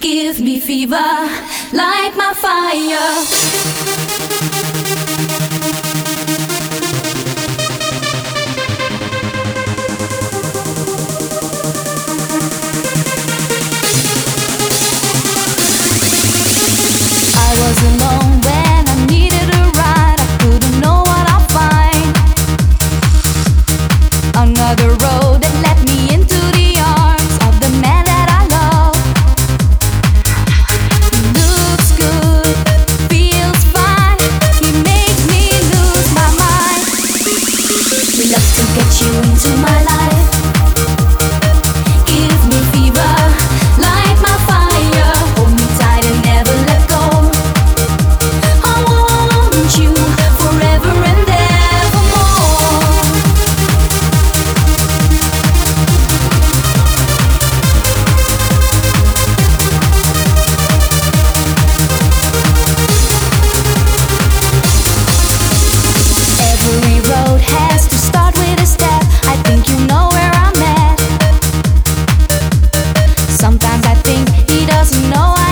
Give me fever, light my fire. I was alone when I needed a ride. I couldn't know what I'll find. Another road that led me into the arms of the man that I love. Looks good, feels fine. He makes me lose my mind. We love to get you into my life. Give me fever, light my fire. Hold me tight and never let go. I want you forever and evermore. Every road has to start with a step. I think you know where I'm at. Sometimes I think he doesn't know